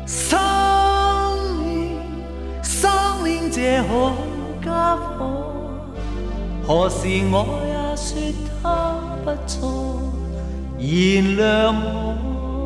生命，生命這好家伙，何時我也說他不錯，原諒我。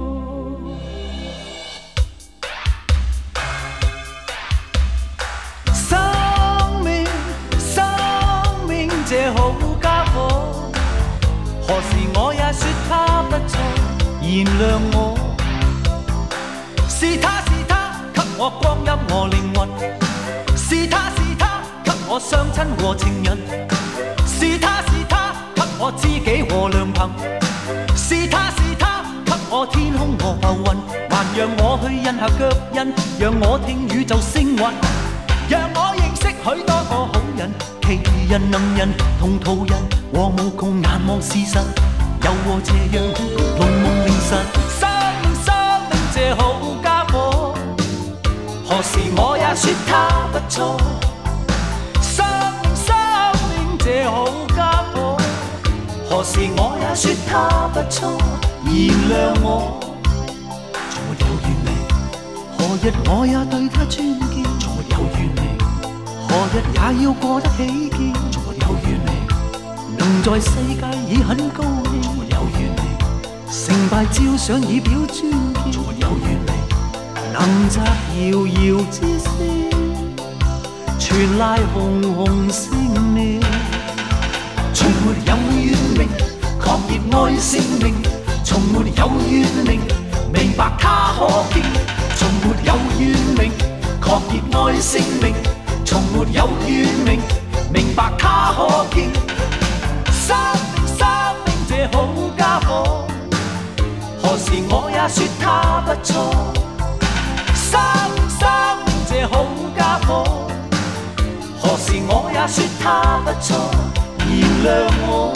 生命，生命這好家伙，何時我也說他不錯，原諒我。是他是他，給我光陰我靈魂；是他是他，給我相親和情人；是他是他，給我知己和良朋；是他是他，給我天空和浮雲，還讓我去印下腳印，讓我聽宇宙星雲，讓我認識許多個好人、奇人、能人、同途人，和無窮難忘事實，又和斜陽濃夢凌晨。生命這好家伙，何時我也說他不錯。生命這好家伙，何時我也說他不錯，原諒我。從沒有完美，何日我也對他尊敬。從沒有完美，何日也要過得起見。從沒有完美，能在世界已很高興。從沒有完美，成敗照想以表尊敬。從沒有完美，能摘遙遙之星，全賴紅紅星命。從沒有怨命，狂熱愛性命。從沒有怨命，明白他可敬。從沒有怨命，狂熱愛性命。從沒有怨命，明白他可敬。生命這好家伙，何時我也說他不錯。生命這好家伙，何時我也說他不錯，原諒我。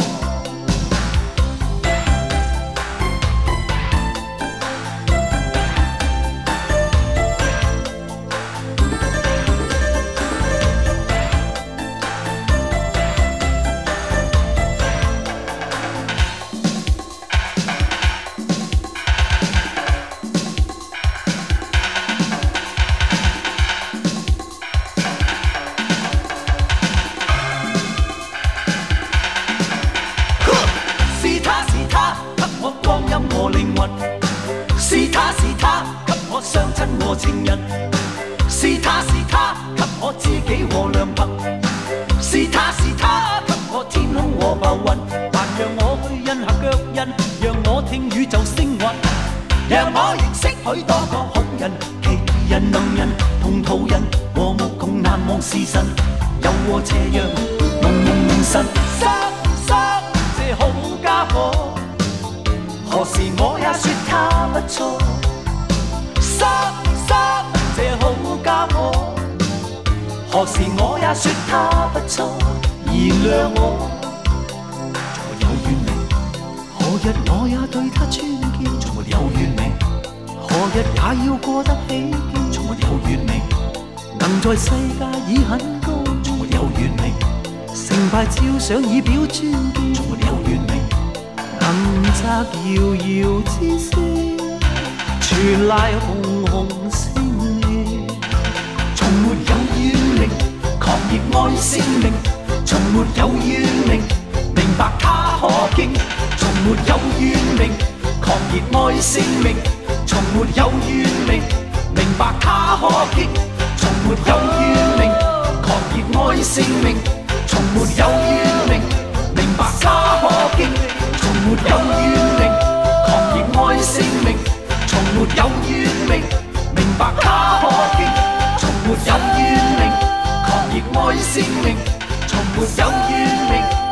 是他是他，給我相親和情人；是他是他，給我知己和良朋；是他是他，給我天空和浮雲，還讓我去印下腳印，讓我聽宇宙星雲，讓我認識許多個好人、奇人、能人、同途人，和無窮難忘事實，又和斜陽濃濃明晨。生這好家伙，何時我也說他不錯。生這好家伙，何時我也說他不錯，原諒我。從沒有完美，何日我也對他尊敬。從沒有完美，何日也要過得起見。從沒有完美，能在世界已很高。從沒有完美，成敗照想以表尊敬。從沒有完美，能摘遙遙之星，全賴紅紅星命。從沒有怨命，狂熱愛性命。從沒有怨命，明白他可敬。從沒有怨命，狂熱愛性命。從沒有怨命，明白他可敬。從沒有怨命，狂熱愛性命。從沒有怨命，明白他可敬。從沒有怨命，狂熱愛性命。從沒有怨命，明白他可敬。從沒有怨命，狂熱愛性命。從沒有怨命。